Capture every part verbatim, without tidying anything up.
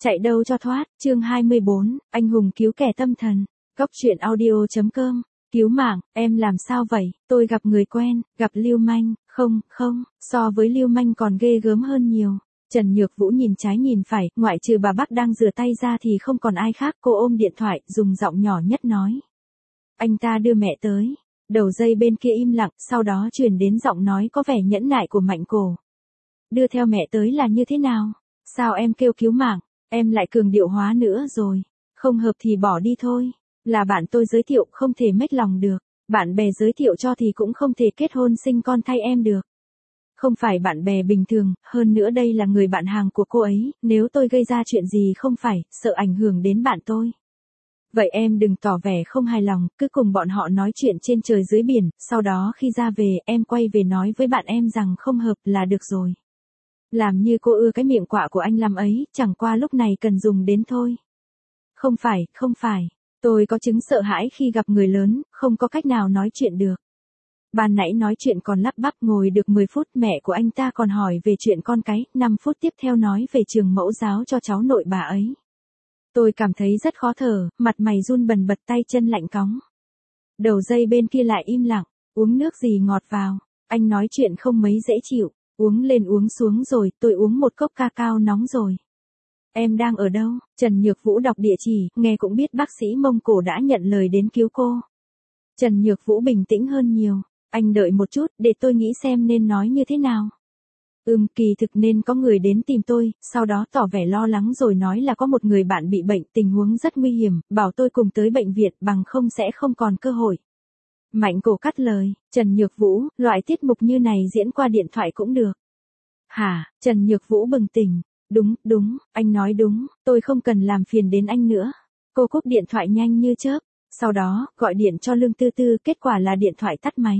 Chạy đâu cho thoát, chương hai mươi bốn, anh hùng cứu kẻ tâm thần. Cóc truyện audio chấm com. Cứu mạng, em làm sao vậy? Tôi gặp người quen, gặp lưu manh, không, không, so với lưu manh còn ghê gớm hơn nhiều. Trần Nhược Vũ nhìn trái nhìn phải, ngoại trừ bà bác đang rửa tay ra thì không còn ai khác. Cô ôm điện thoại, dùng giọng nhỏ nhất nói. Anh ta đưa mẹ tới. Đầu dây bên kia im lặng, sau đó truyền đến giọng nói có vẻ nhẫn nại của Mạnh Cổ. Đưa theo mẹ tới là như thế nào? Sao em kêu cứu mạng? Em lại cường điệu hóa nữa rồi. Không hợp thì bỏ đi thôi. Là bạn tôi giới thiệu, không thể mếch lòng được. Bạn bè giới thiệu cho thì cũng không thể kết hôn sinh con thay em được. Không phải bạn bè bình thường, hơn nữa đây là người bạn hàng của cô ấy, nếu tôi gây ra chuyện gì không phải, sợ ảnh hưởng đến bạn tôi. Vậy em đừng tỏ vẻ không hài lòng, cứ cùng bọn họ nói chuyện trên trời dưới biển, sau đó khi ra về, em quay về nói với bạn em rằng không hợp là được rồi. Làm như cô ưa cái miệng quạ của anh làm ấy, chẳng qua lúc này cần dùng đến thôi. Không phải, không phải, tôi có chứng sợ hãi khi gặp người lớn, không có cách nào nói chuyện được. Ban nãy nói chuyện còn lắp bắp, ngồi được mười phút, mẹ của anh ta còn hỏi về chuyện con cái, năm phút tiếp theo nói về trường mẫu giáo cho cháu nội bà ấy. Tôi cảm thấy rất khó thở, mặt mày run bần bật, tay chân lạnh cóng. Đầu dây bên kia lại im lặng, uống nước gì ngọt vào, anh nói chuyện không mấy dễ chịu, uống lên uống xuống rồi, tôi uống một cốc cacao nóng rồi. Em đang ở đâu? Trần Nhược Vũ đọc địa chỉ, nghe cũng biết bác sĩ Mông Cổ đã nhận lời đến cứu cô. Trần Nhược Vũ bình tĩnh hơn nhiều, anh đợi một chút, để tôi nghĩ xem nên nói như thế nào. Ừm, kỳ thực nên có người đến tìm tôi, sau đó tỏ vẻ lo lắng rồi nói là có một người bạn bị bệnh, tình huống rất nguy hiểm, bảo tôi cùng tới bệnh viện, bằng không sẽ không còn cơ hội. Mạnh Cổ cắt lời, Trần Nhược Vũ, loại tiết mục như này diễn qua điện thoại cũng được. Hả? Trần Nhược Vũ bừng tỉnh, đúng, đúng, anh nói đúng, tôi không cần làm phiền đến anh nữa. Cô cúp điện thoại nhanh như chớp, sau đó, gọi điện cho Lương Tư Tư, kết quả là điện thoại tắt máy.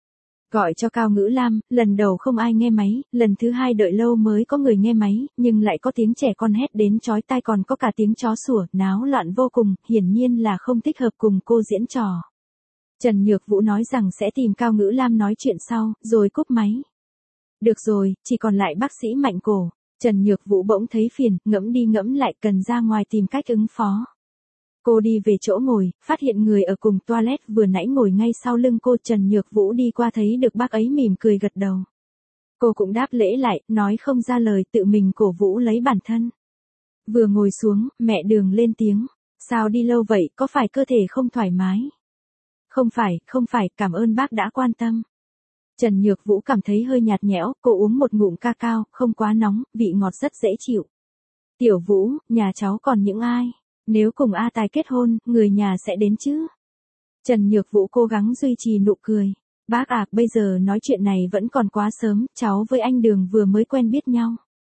Gọi cho Cao Ngữ Lam, lần đầu không ai nghe máy, lần thứ hai đợi lâu mới có người nghe máy, nhưng lại có tiếng trẻ con hét đến chói tai, còn có cả tiếng chó sủa, náo loạn vô cùng, hiển nhiên là không thích hợp cùng cô diễn trò. Trần Nhược Vũ nói rằng sẽ tìm Cao Ngữ Lam nói chuyện sau, rồi cúp máy. Được rồi, chỉ còn lại bác sĩ Mạnh Cổ. Trần Nhược Vũ bỗng thấy phiền, ngẫm đi ngẫm lại, cần ra ngoài tìm cách ứng phó. Cô đi về chỗ ngồi, phát hiện người ở cùng toilet vừa nãy ngồi ngay sau lưng cô. Trần Nhược Vũ đi qua thấy được bác ấy mỉm cười gật đầu. Cô cũng đáp lễ lại, nói không ra lời, tự mình cổ vũ lấy bản thân. Vừa ngồi xuống, mẹ Đường lên tiếng. Sao đi lâu vậy, có phải cơ thể không thoải mái? Không phải, không phải, cảm ơn bác đã quan tâm. Trần Nhược Vũ cảm thấy hơi nhạt nhẽo, cô uống một ngụm cacao, không quá nóng, vị ngọt rất dễ chịu. Tiểu Vũ, nhà cháu còn những ai? Nếu cùng A Tài kết hôn, người nhà sẽ đến chứ? Trần Nhược Vũ cố gắng duy trì nụ cười. Bác à, bây giờ nói chuyện này vẫn còn quá sớm, cháu với anh Đường vừa mới quen biết nhau.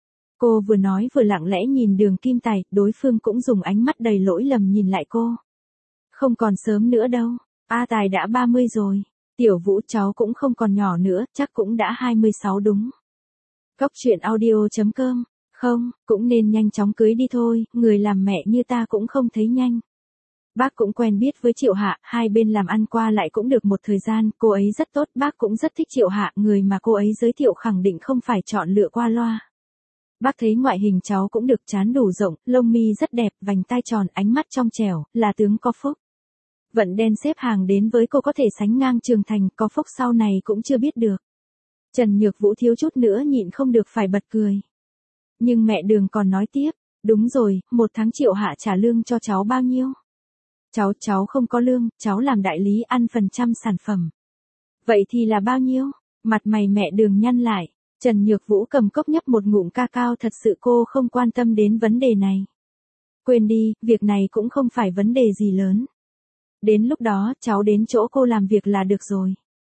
Cô vừa nói vừa lặng lẽ nhìn Đường Kim Tài, đối phương cũng dùng ánh mắt đầy lỗi lầm nhìn lại cô. Không còn sớm nữa đâu, A Tài đã ba mươi rồi. Tiểu Vũ, cháu cũng không còn nhỏ nữa, chắc cũng đã hai mươi sáu đúng. Cóc truyện audio chấm com. Không, cũng nên nhanh chóng cưới đi thôi, người làm mẹ như ta cũng không thấy nhanh. Bác cũng quen biết với Triệu Hạ, hai bên làm ăn qua lại cũng được một thời gian, cô ấy rất tốt, bác cũng rất thích Triệu Hạ, người mà cô ấy giới thiệu khẳng định không phải chọn lựa qua loa. Bác thấy ngoại hình cháu cũng được, trán đủ rộng, lông mi rất đẹp, vành tai tròn, ánh mắt trong trẻo, là tướng có phúc. Vận đen xếp hàng đến với cô có thể sánh ngang Trường Thành, có phúc sau này cũng chưa biết được. Trần Nhược Vũ thiếu chút nữa nhịn không được phải bật cười. Nhưng mẹ Đường còn nói tiếp, đúng rồi, một tháng Triệu Hạ trả lương cho cháu bao nhiêu? Cháu, cháu không có lương, cháu làm đại lý ăn phần trăm sản phẩm. Vậy thì là bao nhiêu? Mặt mày mẹ Đường nhăn lại, Trần Nhược Vũ cầm cốc nhấp một ngụm cacao, thật sự cô không quan tâm đến vấn đề này. Quên đi, việc này cũng không phải vấn đề gì lớn. Đến lúc đó, cháu đến chỗ cô làm việc là được rồi.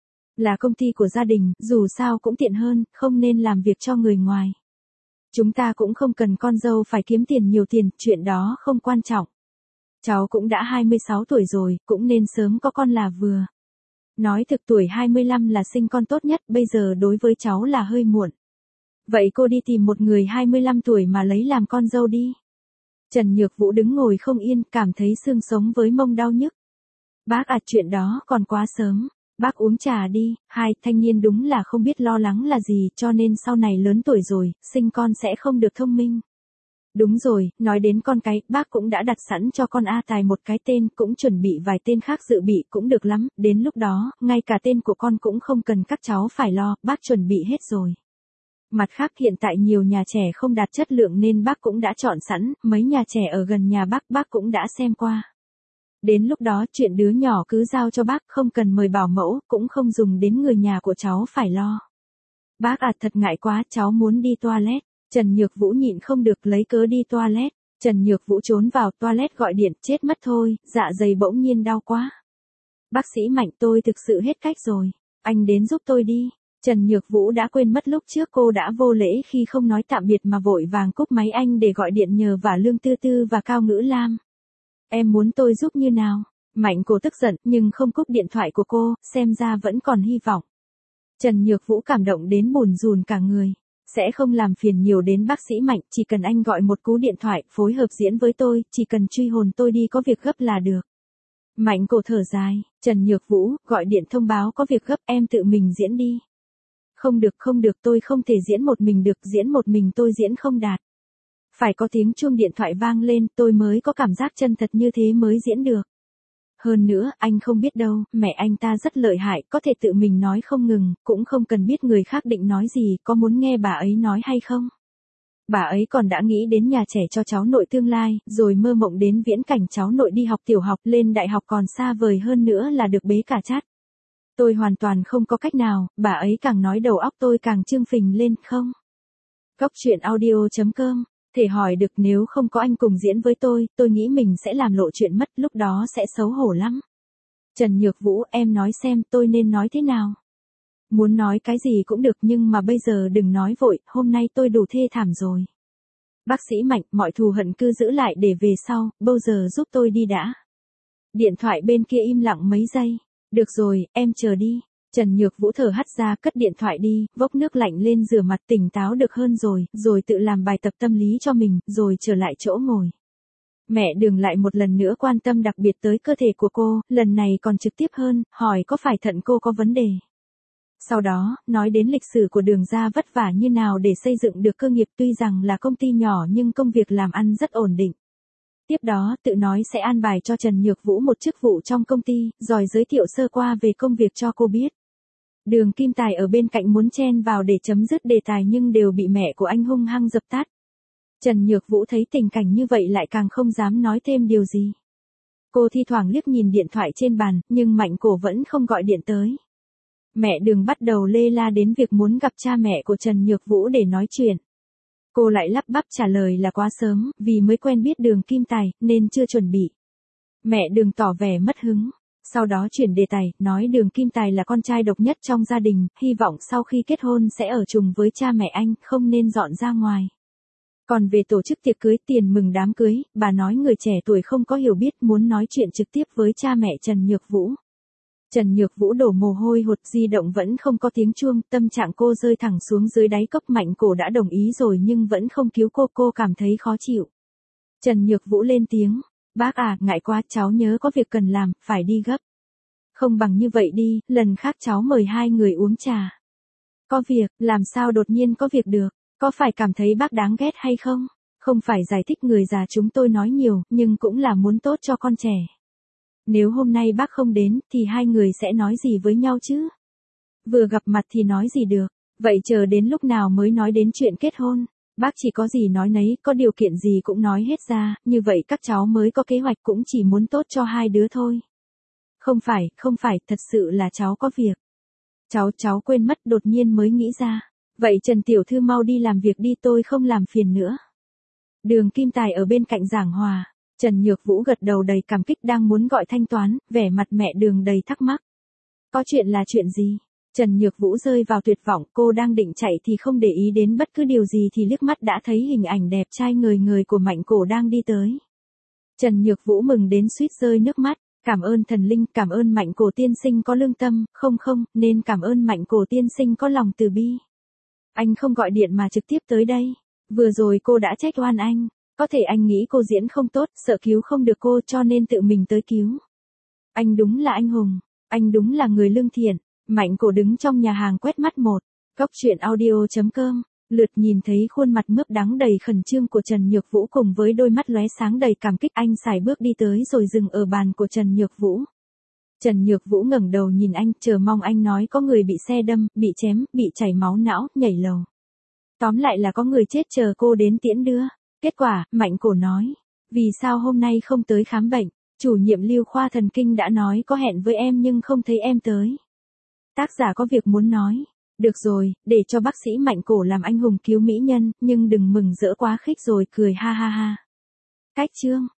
Là công ty của gia đình, dù sao cũng tiện hơn, không nên làm việc cho người ngoài. Chúng ta cũng không cần con dâu phải kiếm tiền nhiều tiền, chuyện đó không quan trọng. Cháu cũng đã hai mươi sáu tuổi rồi, cũng nên sớm có con là vừa. Nói thực tuổi hai mươi lăm là sinh con tốt nhất, bây giờ đối với cháu là hơi muộn. Vậy cô đi tìm một người hai mươi lăm tuổi mà lấy làm con dâu đi. Trần Nhược Vũ đứng ngồi không yên, cảm thấy xương sống với mông đau nhức. Bác à, chuyện đó còn quá sớm. Bác uống trà đi. Hai, thanh niên đúng là không biết lo lắng là gì, cho nên sau này lớn tuổi rồi, sinh con sẽ không được thông minh. Đúng rồi, nói đến con cái, bác cũng đã đặt sẵn cho con A Tài một cái tên, cũng chuẩn bị vài tên khác dự bị cũng được lắm, đến lúc đó, ngay cả tên của con cũng không cần các cháu phải lo, bác chuẩn bị hết rồi. Mặt khác hiện tại nhiều nhà trẻ không đạt chất lượng nên bác cũng đã chọn sẵn, mấy nhà trẻ ở gần nhà bác bác cũng đã xem qua. Đến lúc đó chuyện đứa nhỏ cứ giao cho bác, không cần mời bảo mẫu, cũng không dùng đến người nhà của cháu phải lo. Bác à, thật ngại quá, cháu muốn đi toilet. Trần Nhược Vũ nhịn không được lấy cớ đi toilet. Trần Nhược Vũ trốn vào toilet gọi điện, chết mất thôi, dạ dày bỗng nhiên đau quá. Bác sĩ Mạnh, tôi thực sự hết cách rồi. Anh đến giúp tôi đi. Trần Nhược Vũ đã quên mất lúc trước cô đã vô lễ khi không nói tạm biệt mà vội vàng cúp máy anh để gọi điện nhờ vả Lương Tư Tư và Cao Ngữ Lam. Em muốn tôi giúp như nào? Mạnh Cổ tức giận nhưng không cúp điện thoại của cô, xem ra vẫn còn hy vọng. Trần Nhược Vũ cảm động đến bùn rùn cả người. Sẽ không làm phiền nhiều đến bác sĩ Mạnh, chỉ cần anh gọi một cú điện thoại, phối hợp diễn với tôi, chỉ cần truy hồn tôi đi có việc gấp là được. Mạnh Cổ thở dài, Trần Nhược Vũ, gọi điện thông báo có việc gấp, em tự mình diễn đi. Không được không được, tôi không thể diễn một mình được, diễn một mình tôi diễn không đạt. Phải có tiếng chuông điện thoại vang lên, tôi mới có cảm giác chân thật như thế mới diễn được. Hơn nữa, anh không biết đâu, mẹ anh ta rất lợi hại, có thể tự mình nói không ngừng, cũng không cần biết người khác định nói gì, có muốn nghe bà ấy nói hay không? Bà ấy còn đã nghĩ đến nhà trẻ cho cháu nội tương lai, rồi mơ mộng đến viễn cảnh cháu nội đi học tiểu học lên đại học còn xa vời hơn nữa là được bế cả chát. Tôi hoàn toàn không có cách nào, bà ấy càng nói đầu óc tôi càng trương phình lên không? Góc chuyện audio chấm com Thể hỏi được nếu không có anh cùng diễn với tôi, tôi nghĩ mình sẽ làm lộ chuyện mất, lúc đó sẽ xấu hổ lắm. Trần Nhược Vũ, em nói xem tôi nên nói thế nào? Muốn nói cái gì cũng được nhưng mà bây giờ đừng nói vội, hôm nay tôi đủ thê thảm rồi. Bác sĩ Mạnh, mọi thù hận cứ giữ lại để về sau, bao giờ giúp tôi đi đã. Điện thoại bên kia im lặng mấy giây. Được rồi, em chờ đi. Trần Nhược Vũ thở hắt ra cất điện thoại đi, vốc nước lạnh lên rửa mặt tỉnh táo được hơn rồi, rồi tự làm bài tập tâm lý cho mình, rồi trở lại chỗ ngồi. Mẹ Đường lại một lần nữa quan tâm đặc biệt tới cơ thể của cô, lần này còn trực tiếp hơn, hỏi có phải thận cô có vấn đề. Sau đó, nói đến lịch sử của Đường gia vất vả như nào để xây dựng được cơ nghiệp, tuy rằng là công ty nhỏ nhưng công việc làm ăn rất ổn định. Tiếp đó, tự nói sẽ an bài cho Trần Nhược Vũ một chức vụ trong công ty, rồi giới thiệu sơ qua về công việc cho cô biết. Đường Kim Tài ở bên cạnh muốn chen vào để chấm dứt đề tài nhưng đều bị mẹ của anh hung hăng dập tắt. Trần Nhược Vũ thấy tình cảnh như vậy lại càng không dám nói thêm điều gì. Cô thi thoảng liếc nhìn điện thoại trên bàn, nhưng Mạnh Cổ vẫn không gọi điện tới. Mẹ Đường bắt đầu lê la đến việc muốn gặp cha mẹ của Trần Nhược Vũ để nói chuyện. Cô lại lắp bắp trả lời là quá sớm, vì mới quen biết Đường Kim Tài, nên chưa chuẩn bị. Mẹ Đường tỏ vẻ mất hứng. Sau đó chuyển đề tài, nói Đường Kim Tài là con trai độc nhất trong gia đình, hy vọng sau khi kết hôn sẽ ở chung với cha mẹ anh, không nên dọn ra ngoài. Còn về tổ chức tiệc cưới, tiền mừng đám cưới, bà nói người trẻ tuổi không có hiểu biết, muốn nói chuyện trực tiếp với cha mẹ Trần Nhược Vũ. Trần Nhược Vũ đổ mồ hôi hột, di động vẫn không có tiếng chuông, tâm trạng cô rơi thẳng xuống dưới đáy cốc. Mạnh Cổ đã đồng ý rồi nhưng vẫn không cứu cô, cô cảm thấy khó chịu. Trần Nhược Vũ lên tiếng, bác à, ngại quá, cháu nhớ có việc cần làm, phải đi gấp. Không bằng như vậy đi, lần khác cháu mời hai người uống trà. Có việc, làm sao đột nhiên có việc được, có phải cảm thấy bác đáng ghét hay không? Không phải giải thích người già chúng tôi nói nhiều, nhưng cũng là muốn tốt cho con trẻ. Nếu hôm nay bác không đến, thì hai người sẽ nói gì với nhau chứ? Vừa gặp mặt thì nói gì được, vậy chờ đến lúc nào mới nói đến chuyện kết hôn? Bác chỉ có gì nói nấy, có điều kiện gì cũng nói hết ra, như vậy các cháu mới có kế hoạch, cũng chỉ muốn tốt cho hai đứa thôi. Không phải, không phải, thật sự là cháu có việc. Cháu, cháu quên mất, đột nhiên mới nghĩ ra. Vậy Trần Tiểu Thư mau đi làm việc đi, tôi không làm phiền nữa. Đường Kim Tài ở bên cạnh giảng hòa. Trần Nhược Vũ gật đầu đầy cảm kích, đang muốn gọi thanh toán, vẻ mặt mẹ Đường đầy thắc mắc. Có chuyện là chuyện gì? Trần Nhược Vũ rơi vào tuyệt vọng, cô đang định chạy thì không để ý đến bất cứ điều gì thì liếc mắt đã thấy hình ảnh đẹp trai ngời ngời của Mạnh Cổ đang đi tới. Trần Nhược Vũ mừng đến suýt rơi nước mắt, cảm ơn thần linh, cảm ơn Mạnh Cổ tiên sinh có lương tâm, không không, nên cảm ơn Mạnh Cổ tiên sinh có lòng từ bi. Anh không gọi điện mà trực tiếp tới đây, vừa rồi cô đã trách oan anh, có thể anh nghĩ cô diễn không tốt, sợ cứu không được cô cho nên tự mình tới cứu. Anh đúng là anh hùng, anh đúng là người lương thiện. Mạnh Cổ đứng trong nhà hàng quét mắt một. Góc chuyện audio chấm com Lượt nhìn thấy khuôn mặt mướp đắng đầy khẩn trương của Trần Nhược Vũ cùng với đôi mắt lóe sáng đầy cảm kích, anh sải bước đi tới rồi dừng ở bàn của Trần Nhược Vũ. Trần Nhược Vũ ngẩng đầu nhìn anh, chờ mong anh nói có người bị xe đâm, bị chém, bị chảy máu não, nhảy lầu. Tóm lại là có người chết chờ cô đến tiễn đưa. Kết quả, Mạnh Cổ nói, vì sao hôm nay không tới khám bệnh? Chủ nhiệm Lưu khoa thần kinh đã nói có hẹn với em nhưng không thấy em tới. Tác giả có việc muốn nói. Được rồi, để cho bác sĩ Mạnh Cổ làm anh hùng cứu mỹ nhân, nhưng đừng mừng rỡ quá khích rồi cười ha ha ha. Cách chương